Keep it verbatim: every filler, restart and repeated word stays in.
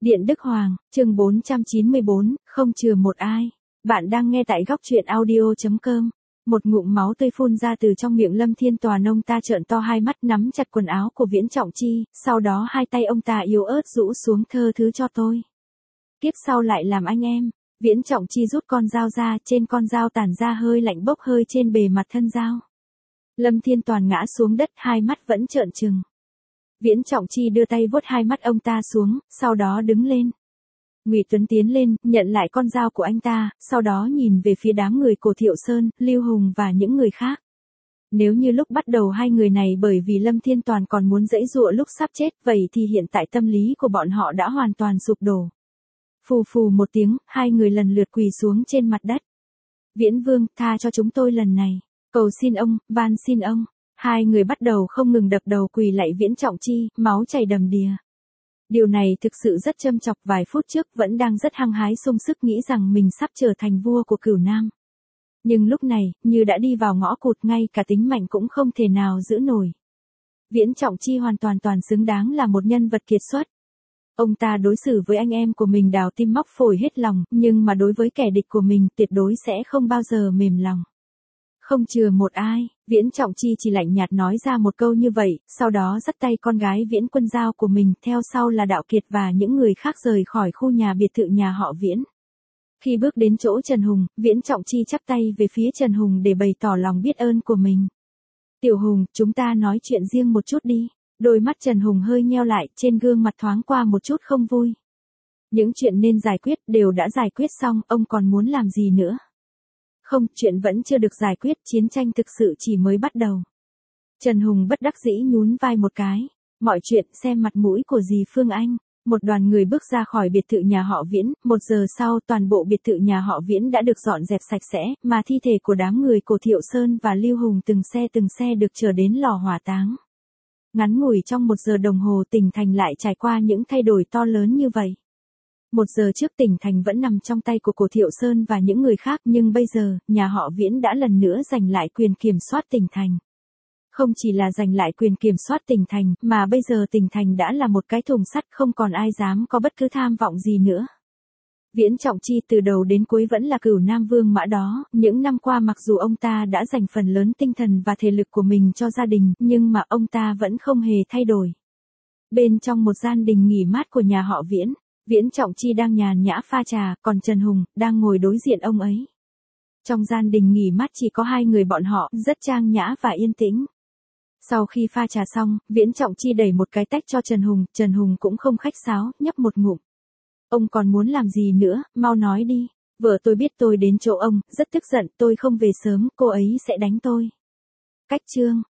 Điện Đức Hoàng, chương bốn trăm chín mươi bốn, không chừa một ai. Bạn đang nghe tại góc truyện audio chấm com. Một ngụm máu tươi phun ra từ trong miệng Lâm Thiên Toàn, ông ta trợn to hai mắt nắm chặt quần áo của Viễn Trọng Chi, sau đó hai tay ông ta yếu ớt rũ xuống, thơ thứ cho tôi. Kiếp sau lại làm anh em. Viễn Trọng Chi rút con dao ra, trên con dao tản ra hơi lạnh bốc hơi trên bề mặt thân dao. Lâm Thiên Toàn ngã xuống đất, hai mắt vẫn trợn trừng. Viễn Trọng Chi đưa tay vuốt hai mắt ông ta xuống, sau đó đứng lên. Ngụy Tuấn tiến lên, nhận lại con dao của anh ta, sau đó nhìn về phía đám người Cổ Thiệu Sơn, Lưu Hùng và những người khác. Nếu như lúc bắt đầu hai người này bởi vì Lâm Thiên Toàn còn muốn giãy giụa lúc sắp chết, vậy thì hiện tại tâm lý của bọn họ đã hoàn toàn sụp đổ. Phù phù một tiếng, hai người lần lượt quỳ xuống trên mặt đất. Viễn Vương, tha cho chúng tôi lần này. Cầu xin ông, van xin ông. Hai người bắt đầu không ngừng đập đầu quỳ lạy Viễn Trọng Chi, máu chảy đầm đìa. Điều này thực sự rất châm chọc, vài phút trước vẫn đang rất hăng hái sung sức nghĩ rằng mình sắp trở thành vua của Cửu Nam. Nhưng lúc này, như đã đi vào ngõ cụt, ngay cả tính mạnh cũng không thể nào giữ nổi. Viễn Trọng Chi hoàn toàn toàn xứng đáng là một nhân vật kiệt xuất. Ông ta đối xử với anh em của mình đào tim móc phổi hết lòng, nhưng mà đối với kẻ địch của mình tuyệt đối sẽ không bao giờ mềm lòng. Không chừa một ai, Viễn Trọng Chi chỉ lạnh nhạt nói ra một câu như vậy, sau đó dắt tay con gái Viễn Quân Giao của mình, theo sau là Đạo Kiệt và những người khác rời khỏi khu nhà biệt thự nhà họ Viễn. Khi bước đến chỗ Trần Hùng, Viễn Trọng Chi chắp tay về phía Trần Hùng để bày tỏ lòng biết ơn của mình. Tiểu Hùng, chúng ta nói chuyện riêng một chút đi. Đôi mắt Trần Hùng hơi nheo lại, trên gương mặt thoáng qua một chút không vui. Những chuyện nên giải quyết đều đã giải quyết xong, ông còn muốn làm gì nữa? Không, chuyện vẫn chưa được giải quyết, chiến tranh thực sự chỉ mới bắt đầu. Trần Hùng bất đắc dĩ nhún vai một cái. Mọi chuyện xem mặt mũi của dì Phương Anh. Một đoàn người bước ra khỏi biệt thự nhà họ Viễn, một giờ sau toàn bộ biệt thự nhà họ Viễn đã được dọn dẹp sạch sẽ, mà thi thể của đám người Cổ Thiệu Sơn và Lưu Hùng từng xe từng xe được chở đến lò hỏa táng. Ngắn ngủi trong một giờ đồng hồ, tỉnh thành lại trải qua những thay đổi to lớn như vậy. Một giờ trước tỉnh thành vẫn nằm trong tay của Cổ Thiệu Sơn và những người khác, nhưng bây giờ, nhà họ Viễn đã lần nữa giành lại quyền kiểm soát tỉnh thành. Không chỉ là giành lại quyền kiểm soát tỉnh thành, mà bây giờ tỉnh thành đã là một cái thùng sắt, không còn ai dám có bất cứ tham vọng gì nữa. Viễn Trọng Chi từ đầu đến cuối vẫn là Cửu Nam Vương mã đó, những năm qua mặc dù ông ta đã dành phần lớn tinh thần và thể lực của mình cho gia đình, nhưng mà ông ta vẫn không hề thay đổi. Bên trong một gian đình nghỉ mát của nhà họ Viễn, Viễn Trọng Chi đang nhàn nhã pha trà, còn Trần Hùng đang ngồi đối diện ông ấy. Trong gian đình nghỉ mát chỉ có hai người bọn họ, rất trang nhã và yên tĩnh. Sau khi pha trà xong, Viễn Trọng Chi đẩy một cái tách cho Trần Hùng, Trần Hùng cũng không khách sáo, nhấp một ngụm. Ông còn muốn làm gì nữa, mau nói đi. Vợ tôi biết tôi đến chỗ ông, rất tức giận, tôi không về sớm, cô ấy sẽ đánh tôi. Cách chương,